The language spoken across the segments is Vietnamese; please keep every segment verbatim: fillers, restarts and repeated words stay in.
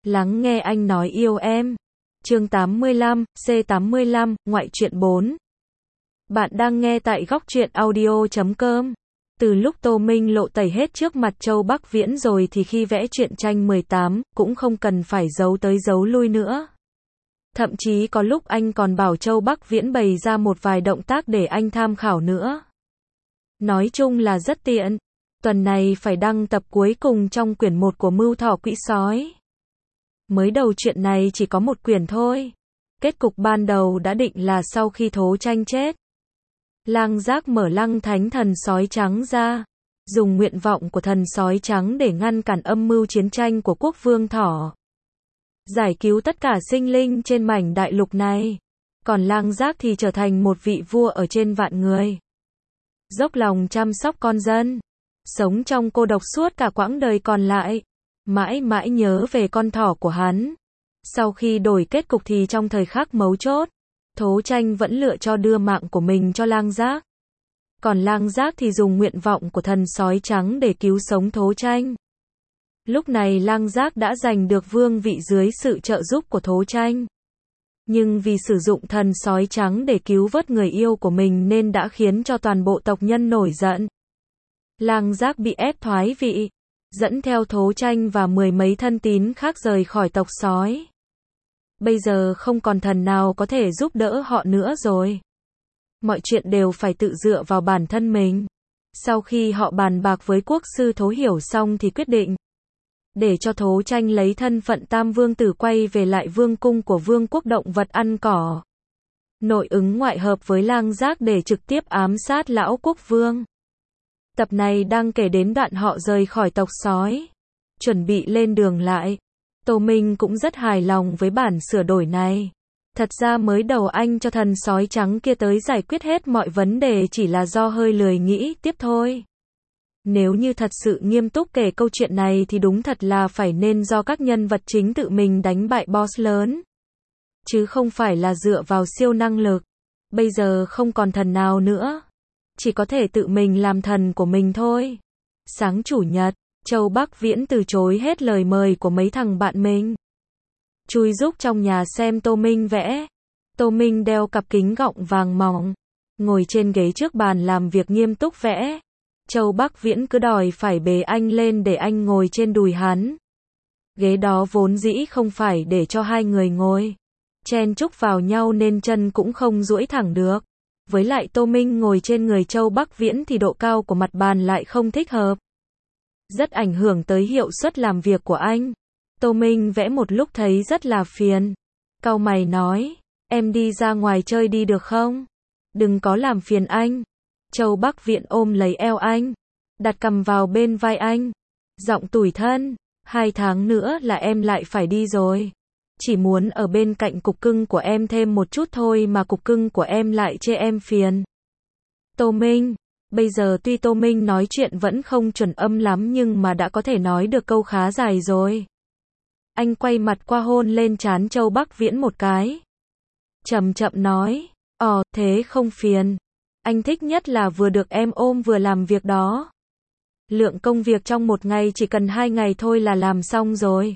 Lắng nghe anh nói yêu em. Chương tám mươi lăm, C tám mươi lăm, ngoại truyện bốn. Bạn đang nghe tại góc truyện audio chấm com. Từ lúc Tô Minh lộ tẩy hết trước mặt Châu Bắc Viễn rồi thì khi vẽ truyện tranh mười tám, cũng không cần phải giấu tới giấu lui nữa. Thậm chí có lúc anh còn bảo Châu Bắc Viễn bày ra một vài động tác để anh tham khảo nữa. Nói chung là rất tiện. Tuần này phải đăng tập cuối cùng trong quyển một của Mưu Thỏ Quỷ Sói. Mới đầu chuyện này chỉ có một quyển thôi. Kết cục ban đầu đã định là sau khi Thố Tranh chết, Lang Giác mở lăng thánh thần sói trắng ra, dùng nguyện vọng của thần sói trắng để ngăn cản âm mưu chiến tranh của quốc vương Thỏ, giải cứu tất cả sinh linh trên mảnh đại lục này. Còn Lang Giác thì trở thành một vị vua ở trên vạn người, dốc lòng chăm sóc con dân, sống trong cô độc suốt cả quãng đời còn lại, mãi mãi nhớ về con thỏ của hắn. Sau khi đổi kết cục thì trong thời khắc mấu chốt, Thố Tranh vẫn lựa cho đưa mạng của mình cho Lang Giác. Còn Lang Giác thì dùng nguyện vọng của thần sói trắng để cứu sống Thố Tranh. Lúc này Lang Giác đã giành được vương vị dưới sự trợ giúp của Thố Tranh. Nhưng vì sử dụng thần sói trắng để cứu vớt người yêu của mình nên đã khiến cho toàn bộ tộc nhân nổi giận. Lang Giác bị ép thoái vị, dẫn theo Thố Tranh và mười mấy thân tín khác rời khỏi tộc sói. Bây giờ không còn thần nào có thể giúp đỡ họ nữa rồi. Mọi chuyện đều phải tự dựa vào bản thân mình. Sau khi họ bàn bạc với quốc sư Thố Hiểu xong thì quyết định để cho Thố Tranh lấy thân phận Tam Vương Tử quay về lại vương cung của vương quốc động vật ăn cỏ. Nội ứng ngoại hợp với Lang Giác để trực tiếp ám sát lão quốc vương. Tập này đang kể đến đoạn họ rời khỏi tộc sói, chuẩn bị lên đường lại. Tô Minh cũng rất hài lòng với bản sửa đổi này. Thật ra mới đầu anh cho thần sói trắng kia tới giải quyết hết mọi vấn đề chỉ là do hơi lười nghĩ tiếp thôi. Nếu như thật sự nghiêm túc kể câu chuyện này thì đúng thật là phải nên do các nhân vật chính tự mình đánh bại boss lớn, chứ không phải là dựa vào siêu năng lực. Bây giờ không còn thần nào nữa, chỉ có thể tự mình làm thần của mình thôi. Sáng chủ nhật, Châu Bắc Viễn từ chối hết lời mời của mấy thằng bạn mình, chui rúc trong nhà xem Tô Minh vẽ. Tô Minh đeo cặp kính gọng vàng mỏng, ngồi trên ghế trước bàn làm việc nghiêm túc vẽ. Châu Bắc Viễn cứ đòi phải bế anh lên để anh ngồi trên đùi hắn. Ghế đó vốn dĩ không phải để cho hai người ngồi, chen chúc vào nhau nên chân cũng không duỗi thẳng được. Với lại Tô Minh ngồi trên người Châu Bắc Viễn thì độ cao của mặt bàn lại không thích hợp, rất ảnh hưởng tới hiệu suất làm việc của anh. Tô Minh vẽ một lúc thấy rất là phiền, cau mày nói, em đi ra ngoài chơi đi được không? Đừng có làm phiền anh. Châu Bắc Viễn ôm lấy eo anh, đặt cằm vào bên vai anh, giọng tủi thân, hai tháng nữa là em lại phải đi rồi. Chỉ muốn ở bên cạnh cục cưng của em thêm một chút thôi mà cục cưng của em lại chê em phiền. Tô Minh, bây giờ tuy Tô Minh nói chuyện vẫn không chuẩn âm lắm nhưng mà đã có thể nói được câu khá dài rồi. Anh quay mặt qua hôn lên trán Châu Bắc Viễn một cái, chậm chậm nói, ồ, thế không phiền. Anh thích nhất là vừa được em ôm vừa làm việc đó. Lượng công việc trong một ngày chỉ cần hai ngày thôi là làm xong rồi.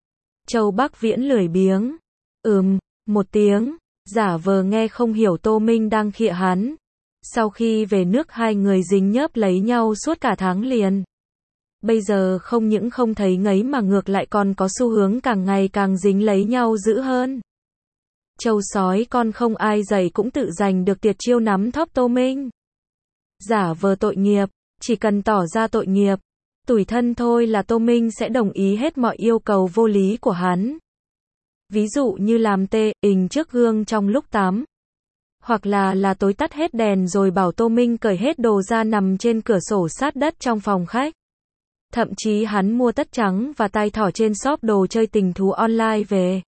Châu Bắc Viễn lười biếng, ừm, một tiếng, giả vờ nghe không hiểu Tô Minh đang khịa hắn. Sau khi về nước hai người dính nhớp lấy nhau suốt cả tháng liền. Bây giờ không những không thấy ngấy mà ngược lại còn có xu hướng càng ngày càng dính lấy nhau dữ hơn. Châu sói con không ai dạy cũng tự giành được tiệt chiêu nắm thóp Tô Minh. Giả vờ tội nghiệp, chỉ cần tỏ ra tội nghiệp, tủi thân thôi là Tô Minh sẽ đồng ý hết mọi yêu cầu vô lý của hắn. Ví dụ như làm tê, ình trước gương trong lúc tắm. Hoặc là là tối tắt hết đèn rồi bảo Tô Minh cởi hết đồ ra nằm trên cửa sổ sát đất trong phòng khách. Thậm chí hắn mua tất trắng và tai thỏ trên shop đồ chơi tình thú online về.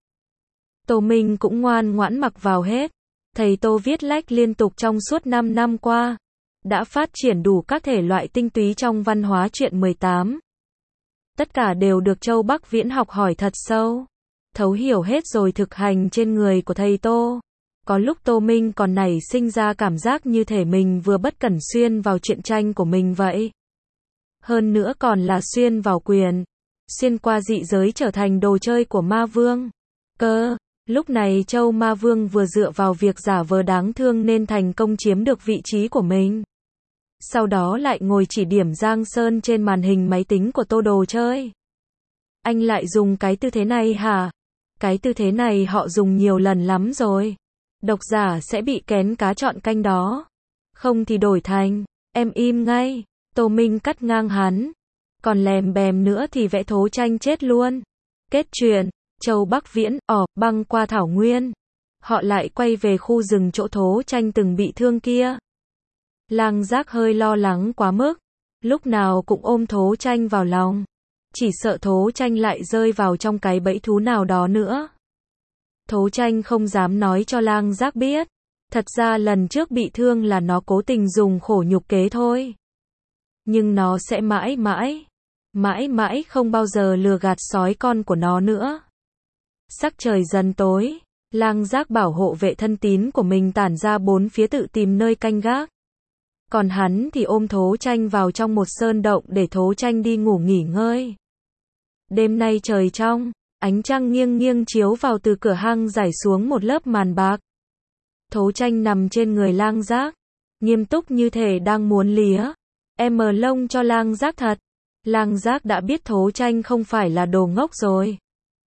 Tô Minh cũng ngoan ngoãn mặc vào hết. Thầy Tô viết lách liên tục trong suốt năm năm qua, đã phát triển đủ các thể loại tinh túy trong văn hóa truyện mười tám. Tất cả đều được Châu Bắc Viễn học hỏi thật sâu, thấu hiểu hết rồi thực hành trên người của thầy Tô. Có lúc Tô Minh còn nảy sinh ra cảm giác như thể mình vừa bất cẩn xuyên vào truyện tranh của mình vậy. Hơn nữa còn là xuyên vào quyền. xuyên qua dị giới trở thành đồ chơi của ma vương. Cơ, lúc này Châu Ma Vương vừa dựa vào việc giả vờ đáng thương nên thành công chiếm được vị trí của mình. Sau đó lại ngồi chỉ điểm Giang Sơn trên màn hình máy tính của Tô Đồ chơi. Anh lại dùng cái tư thế này hả? Cái tư thế này họ dùng nhiều lần lắm rồi. Độc giả sẽ bị kén cá chọn canh đó. Không thì đổi thành, em im ngay. Tô Minh cắt ngang hắn. Còn lèm bèm nữa thì vẽ Thố Tranh chết luôn. Kết truyện, Châu Bắc Viễn, ỏ, băng qua thảo nguyên. Họ lại quay về khu rừng chỗ Thố Tranh từng bị thương kia. Lang Giác hơi lo lắng quá mức. Lúc nào cũng ôm Thố Tranh vào lòng. Chỉ sợ Thố Tranh lại rơi vào trong cái bẫy thú nào đó nữa. Thố Tranh không dám nói cho Lang Giác biết. Thật ra lần trước bị thương là nó cố tình dùng khổ nhục kế thôi. Nhưng nó sẽ mãi mãi, mãi mãi không bao giờ lừa gạt sói con của nó nữa. Sắc trời dần tối, Lang Giác bảo hộ vệ thân tín của mình tản ra bốn phía tự tìm nơi canh gác. Còn hắn thì ôm Thố Tranh vào trong một sơn động để Thố Tranh đi ngủ nghỉ ngơi. Đêm nay trời trong, ánh trăng nghiêng nghiêng chiếu vào từ cửa hang rải xuống một lớp màn bạc. Thố Tranh nằm trên người Lang Giác, nghiêm túc như thể đang muốn lía em lông cho Lang Giác thật. Lang Giác đã biết Thố Tranh không phải là đồ ngốc rồi.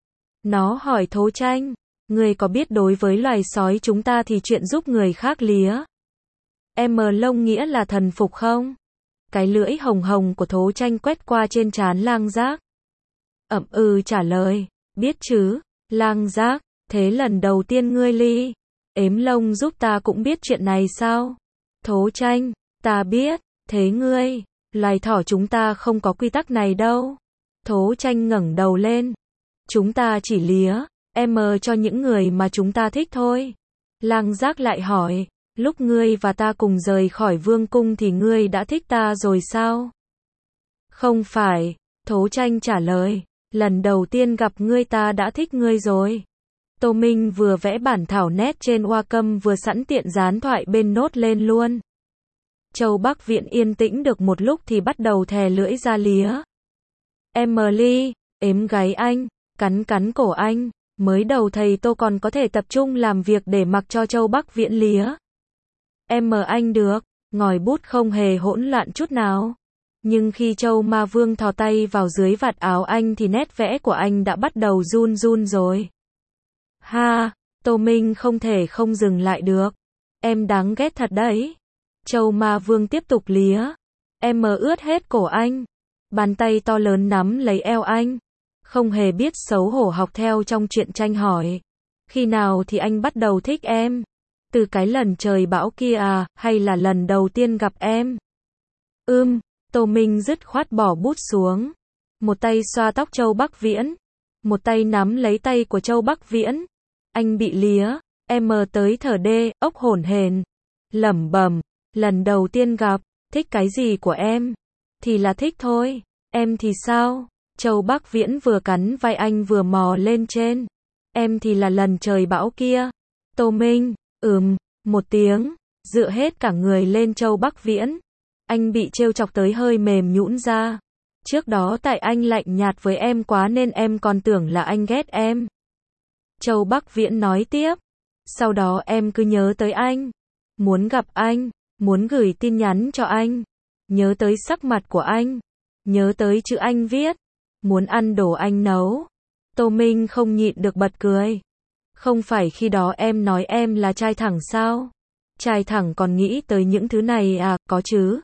Nó hỏi Thố Tranh, người có biết đối với loài sói chúng ta thì chuyện giúp người khác lía em lông nghĩa là thần phục không? Cái lưỡi hồng hồng của Thố Tranh quét qua trên trán Lang Giác. Ậm ừ trả lời, biết chứ, Lang Giác, thế lần đầu tiên ngươi ly ếm lông giúp ta cũng biết chuyện này sao? Thố Tranh, ta biết, thế ngươi, loài thỏ chúng ta không có quy tắc này đâu. Thố Tranh ngẩng đầu lên. Chúng ta chỉ lía em cho những người mà chúng ta thích thôi. Lang Giác lại hỏi, lúc ngươi và ta cùng rời khỏi vương cung thì ngươi đã thích ta rồi sao? Không phải, Thố Tranh trả lời, lần đầu tiên gặp ngươi ta đã thích ngươi rồi. Tô Minh vừa vẽ bản thảo nét trên Wacom vừa sẵn tiện dán thoại bên nốt lên luôn. Châu Bắc Viễn yên tĩnh được một lúc thì bắt đầu thè lưỡi ra lía. Emily, ếm gáy anh, cắn cắn cổ anh, mới đầu thầy Tô còn có thể tập trung làm việc để mặc cho Châu Bắc Viễn lía em anh được, ngòi bút không hề hỗn loạn chút nào. Nhưng khi Châu Ma Vương thò tay vào dưới vạt áo anh thì nét vẽ của anh đã bắt đầu run run rồi. Ha, Tô Minh không thể không dừng lại được. Em đáng ghét thật đấy. Châu Ma Vương tiếp tục lía. Em ướt hết cổ anh. Bàn tay to lớn nắm lấy eo anh. Không hề biết xấu hổ học theo trong truyện tranh hỏi. Khi nào thì anh bắt đầu thích em? Từ cái lần trời bão kia à, hay là lần đầu tiên gặp em? Ưm, Tô Minh dứt khoát bỏ bút xuống. Một tay xoa tóc Châu Bắc Viễn. Một tay nắm lấy tay của Châu Bắc Viễn. Anh bị lía, em tới thở đê, ốc hổn hển. Lẩm bẩm, lần đầu tiên gặp, thích cái gì của em? Thì là thích thôi, em thì sao? Châu Bắc Viễn vừa cắn vai anh vừa mò lên trên. Em thì là lần trời bão kia. Tô Minh, ừm, một tiếng, dựa hết cả người lên Châu Bắc Viễn. Anh bị trêu chọc tới hơi mềm nhũn ra. Trước đó tại anh lạnh nhạt với em quá nên em còn tưởng là anh ghét em. Châu Bắc Viễn nói tiếp. Sau đó em cứ nhớ tới anh. Muốn gặp anh. Muốn gửi tin nhắn cho anh. Nhớ tới sắc mặt của anh. Nhớ tới chữ anh viết. Muốn ăn đồ anh nấu. Tô Minh không nhịn được bật cười. Không phải khi đó em nói em là trai thẳng sao? Trai thẳng còn nghĩ tới những thứ này à, có chứ.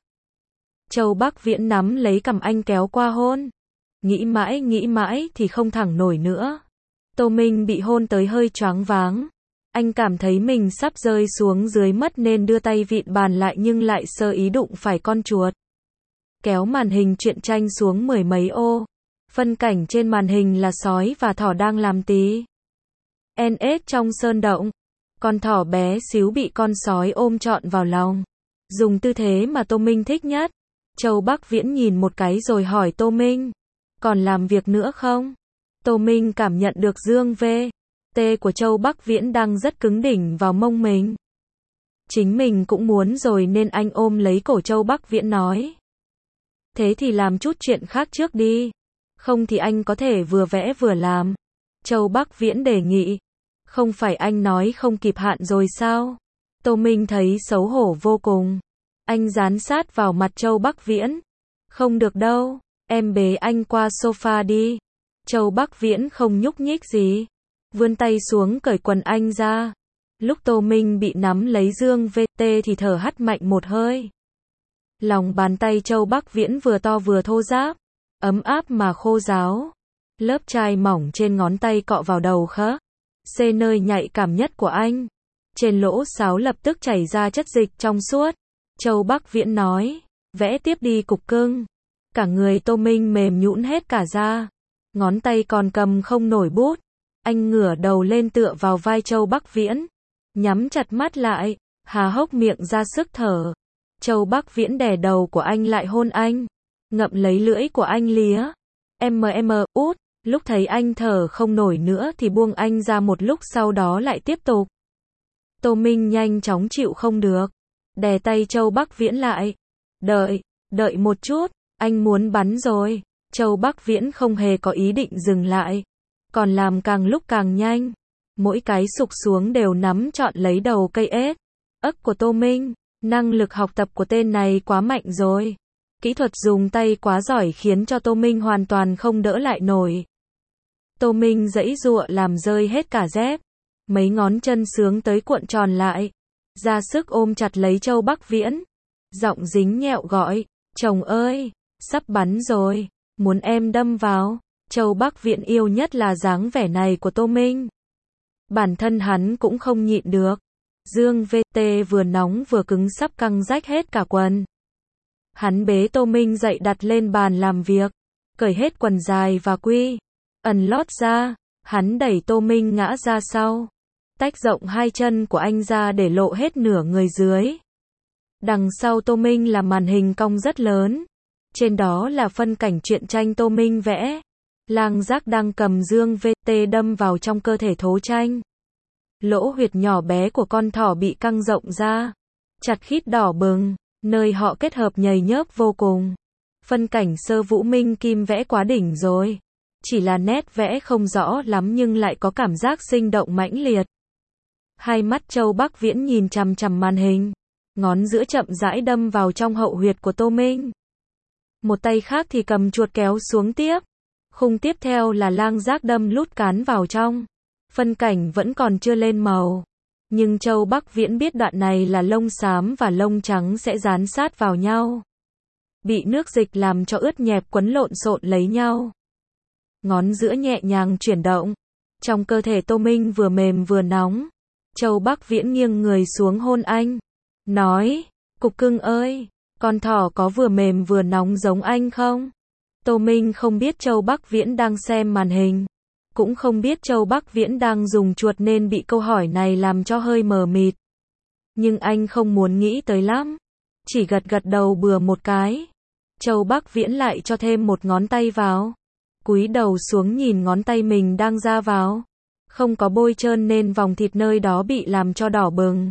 Châu Bắc Viễn nắm lấy cằm anh kéo qua hôn. Nghĩ mãi nghĩ mãi thì không thẳng nổi nữa. Tô Minh bị hôn tới hơi choáng váng. Anh cảm thấy mình sắp rơi xuống dưới mất nên đưa tay vịn bàn lại nhưng lại sơ ý đụng phải con chuột. Kéo màn hình truyện tranh xuống mười mấy ô. Phân cảnh trên màn hình là sói và thỏ đang làm tí en ét trong sơn động. Con thỏ bé xíu bị con sói ôm trọn vào lòng. Dùng tư thế mà Tô Minh thích nhất. Châu Bắc Viễn nhìn một cái rồi hỏi Tô Minh. Còn làm việc nữa không? Tô Minh cảm nhận được dương vê tê của Châu Bắc Viễn đang rất cứng đỉnh vào mông mình. Chính mình cũng muốn rồi nên anh ôm lấy cổ Châu Bắc Viễn nói. Thế thì làm chút chuyện khác trước đi. Không thì anh có thể vừa vẽ vừa làm. Châu Bắc Viễn đề nghị. Không phải anh nói không kịp hạn rồi sao? Tô Minh thấy xấu hổ vô cùng. Anh dán sát vào mặt Châu Bắc Viễn. Không được đâu, em bế anh qua sofa đi. Châu Bắc Viễn không nhúc nhích gì. Vươn tay xuống cởi quần anh ra. Lúc Tô Minh bị nắm lấy dương vê tê thì thở hắt mạnh một hơi. Lòng bàn tay Châu Bắc Viễn vừa to vừa thô ráp, ấm áp mà khô ráo. Lớp chai mỏng trên ngón tay cọ vào đầu khớp C nơi nhạy cảm nhất của anh. Trên lỗ sáo lập tức chảy ra chất dịch trong suốt. Châu Bắc Viễn nói, vẽ tiếp đi cục cưng. Cả người Tô Minh mềm nhũn hết cả ra. Ngón tay còn cầm không nổi bút. Anh ngửa đầu lên tựa vào vai Châu Bắc Viễn. Nhắm chặt mắt lại, há hốc miệng ra sức thở. Châu Bắc Viễn đè đầu của anh lại hôn anh. Ngậm lấy lưỡi của anh lía. Em em út. Lúc thấy anh thở không nổi nữa thì buông anh ra, một lúc sau đó lại tiếp tục. Tô Minh nhanh chóng chịu không được. Đè tay Châu Bắc Viễn lại. Đợi, đợi một chút, anh muốn bắn rồi. Châu Bắc Viễn không hề có ý định dừng lại. Còn làm càng lúc càng nhanh. Mỗi cái sụp xuống đều nắm trọn lấy đầu cây ếch ấc của Tô Minh. Năng lực học tập của tên này quá mạnh rồi. Kỹ thuật dùng tay quá giỏi khiến cho Tô Minh hoàn toàn không đỡ lại nổi. Tô Minh giãy giụa làm rơi hết cả dép. Mấy ngón chân sướng tới cuộn tròn lại. Ra sức ôm chặt lấy Châu Bắc Viễn. Giọng dính nhẹo gọi, chồng ơi, sắp bắn rồi, muốn em đâm vào. Châu Bắc Viễn yêu nhất là dáng vẻ này của Tô Minh. Bản thân hắn cũng không nhịn được. Dương vê tê vừa nóng vừa cứng sắp căng rách hết cả quần. Hắn bế Tô Minh dậy đặt lên bàn làm việc. Cởi hết quần dài và quy. Ẩn lót ra. Hắn đẩy Tô Minh ngã ra sau. Tách rộng hai chân của anh ra để lộ hết nửa người dưới. Đằng sau Tô Minh là màn hình cong rất lớn. Trên đó là phân cảnh truyện tranh Tô Minh vẽ. Lang Giác đang cầm dương vê tê đâm vào trong cơ thể thố tranh. Lỗ huyệt nhỏ bé của con thỏ bị căng rộng ra. Chặt khít đỏ bừng. Nơi họ kết hợp nhầy nhớp vô cùng. Phân cảnh Sơ Vũ Minh Kim vẽ quá đỉnh rồi. Chỉ là nét vẽ không rõ lắm nhưng lại có cảm giác sinh động mãnh liệt. Hai mắt Châu Bắc Viễn nhìn chằm chằm màn hình. Ngón giữa chậm rãi đâm vào trong hậu huyệt của Tô Minh. Một tay khác thì cầm chuột kéo xuống tiếp. Khung tiếp theo là Lang Giác đâm lút cán vào trong. Phân cảnh vẫn còn chưa lên màu. Nhưng Châu Bắc Viễn biết đoạn này là lông xám và lông trắng sẽ dán sát vào nhau. Bị nước dịch làm cho ướt nhẹp quấn lộn xộn lấy nhau. Ngón giữa nhẹ nhàng chuyển động. Trong cơ thể Tô Minh vừa mềm vừa nóng. Châu Bắc Viễn nghiêng người xuống hôn anh. Nói, cục cưng ơi, con thỏ có vừa mềm vừa nóng giống anh không? Tô Minh không biết Châu Bắc Viễn đang xem màn hình. Cũng không biết Châu Bắc Viễn đang dùng chuột nên bị câu hỏi này làm cho hơi mờ mịt. Nhưng anh không muốn nghĩ tới lắm. Chỉ gật gật đầu bừa một cái. Châu Bắc Viễn lại cho thêm một ngón tay vào. Cúi đầu xuống nhìn ngón tay mình đang ra vào. Không có bôi trơn nên vòng thịt nơi đó bị làm cho đỏ bừng.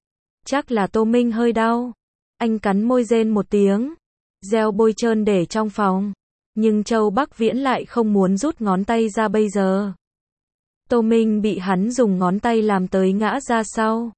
Chắc là Tô Minh hơi đau. Anh cắn môi rên một tiếng. Gieo bôi trơn để trong phòng. Nhưng Châu Bắc Viễn lại không muốn rút ngón tay ra bây giờ. Tô Minh bị hắn dùng ngón tay làm tới ngã ra sau.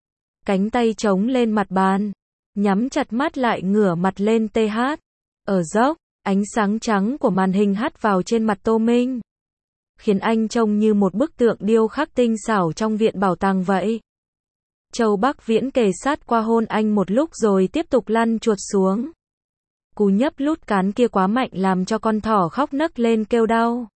Cánh tay chống lên mặt bàn. Nhắm chặt mắt lại ngửa mặt lên tê hát. Ở dốc, ánh sáng trắng của màn hình hắt vào trên mặt Tô Minh. Khiến anh trông như một bức tượng điêu khắc tinh xảo trong viện bảo tàng vậy. Châu Bắc Viễn kề sát qua hôn anh một lúc rồi tiếp tục lăn chuột xuống. Cú nhấp lút cán kia quá mạnh làm cho con thỏ khóc nấc lên kêu đau.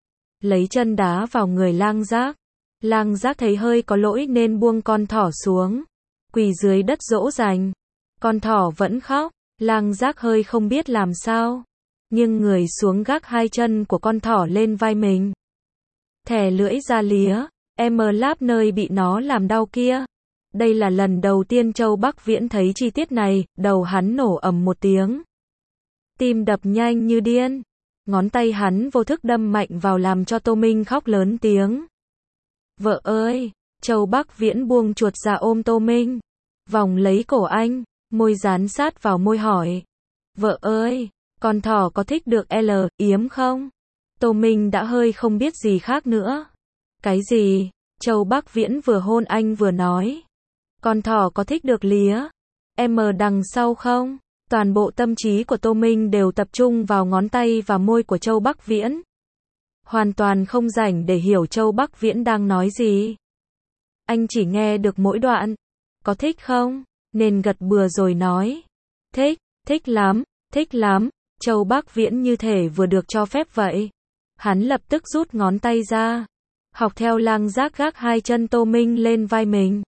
Lấy chân đá vào người Lang Giác. Lang Giác thấy hơi có lỗi nên buông con thỏ xuống. Quỳ dưới đất dỗ dành. Con thỏ vẫn khóc. Lang Giác hơi không biết làm sao. Nhưng người xuống gác hai chân của con thỏ lên vai mình. Thè lưỡi ra lía. Em láp nơi bị nó làm đau kia. Đây là lần đầu tiên Châu Bắc Viễn thấy chi tiết này. Đầu hắn nổ ầm một tiếng. Tim đập nhanh như điên. Ngón tay hắn vô thức đâm mạnh vào làm cho Tô Minh khóc lớn tiếng. Vợ ơi! Châu Bắc Viễn buông chuột ra ôm Tô Minh. Vòng lấy cổ anh. Môi dán sát vào môi hỏi. Vợ ơi! Con thỏ có thích được L yếm không? Tô Minh đã hơi không biết gì khác nữa. Cái gì? Châu Bắc Viễn vừa hôn anh vừa nói. Con thỏ có thích được lía M đằng sau không? Toàn bộ tâm trí của Tô Minh đều tập trung vào ngón tay và môi của Châu Bắc Viễn. Hoàn toàn không rảnh để hiểu Châu Bắc Viễn đang nói gì. Anh chỉ nghe được mỗi đoạn. Có thích không? Nên gật bừa rồi nói. Thích, thích lắm, thích lắm. Châu Bắc Viễn như thể vừa được cho phép vậy. Hắn lập tức rút ngón tay ra. Học theo Lang Giác gác hai chân Tô Minh lên vai mình.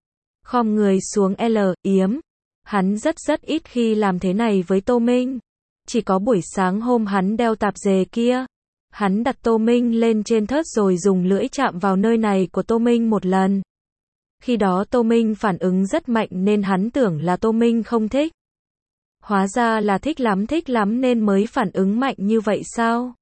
Khom người xuống L yếm. Hắn rất rất ít khi làm thế này với Tô Minh. Chỉ có buổi sáng hôm hắn đeo tạp dề kia. Hắn đặt Tô Minh lên trên thớt rồi dùng lưỡi chạm vào nơi này của Tô Minh một lần. Khi đó Tô Minh phản ứng rất mạnh nên hắn tưởng là Tô Minh không thích. Hóa ra là thích lắm thích lắm nên mới phản ứng mạnh như vậy sao?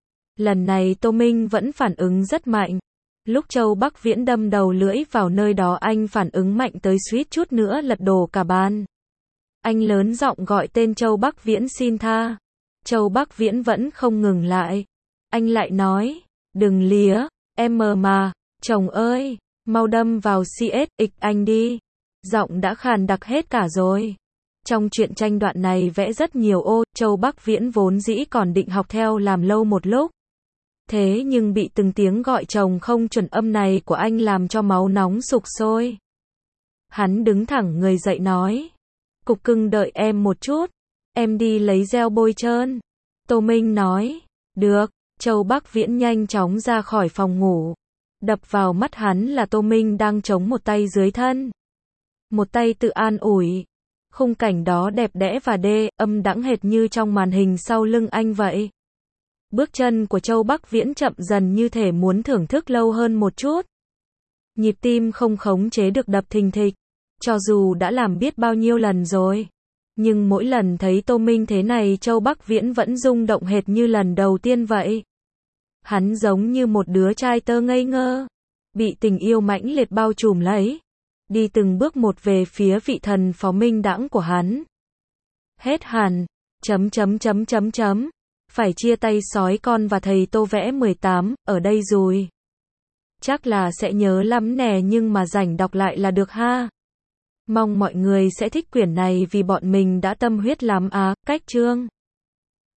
Lần này Tô Minh vẫn phản ứng rất mạnh. Lúc Châu Bắc Viễn đâm đầu lưỡi vào nơi đó anh phản ứng mạnh tới suýt chút nữa lật đổ cả bàn. Anh lớn giọng gọi tên Châu Bắc Viễn xin tha. Châu Bắc Viễn vẫn không ngừng lại. Anh lại nói, đừng lía, em mờ mà, chồng ơi, mau đâm vào xê ét ích anh đi. Giọng đã khàn đặc hết cả rồi. Trong truyện tranh đoạn này vẽ rất nhiều ô, Châu Bắc Viễn vốn dĩ còn định học theo làm lâu một lúc. Thế nhưng bị từng tiếng gọi chồng không chuẩn âm này của anh làm cho máu nóng sục sôi. Hắn đứng thẳng người dậy nói. Cục cưng đợi em một chút. Em đi lấy gel bôi trơn. Tô Minh nói. Được. Châu Bắc Viễn nhanh chóng ra khỏi phòng ngủ. Đập vào mắt hắn là Tô Minh đang chống một tay dưới thân. Một tay tự an ủi. Khung cảnh đó đẹp đẽ và đê, âm đãng hệt như trong màn hình sau lưng anh vậy. Bước chân của Châu Bắc Viễn chậm dần như thể muốn thưởng thức lâu hơn một chút. Nhịp tim không khống chế được đập thình thịch. Cho dù đã làm biết bao nhiêu lần rồi. Nhưng mỗi lần thấy Tô Minh thế này Châu Bắc Viễn vẫn rung động hệt như lần đầu tiên vậy. Hắn giống như một đứa trai tơ ngây ngơ. Bị tình yêu mãnh liệt bao trùm lấy. Đi từng bước một về phía vị thần phó minh đãng của hắn. Hết hẳn. Chấm chấm chấm chấm chấm. Phải chia tay sói con và thầy Tô vẽ mười tám, ở đây rồi. Chắc là sẽ nhớ lắm nè nhưng mà rảnh đọc lại là được ha. Mong mọi người sẽ thích quyển này vì bọn mình đã tâm huyết lắm á, cách chương.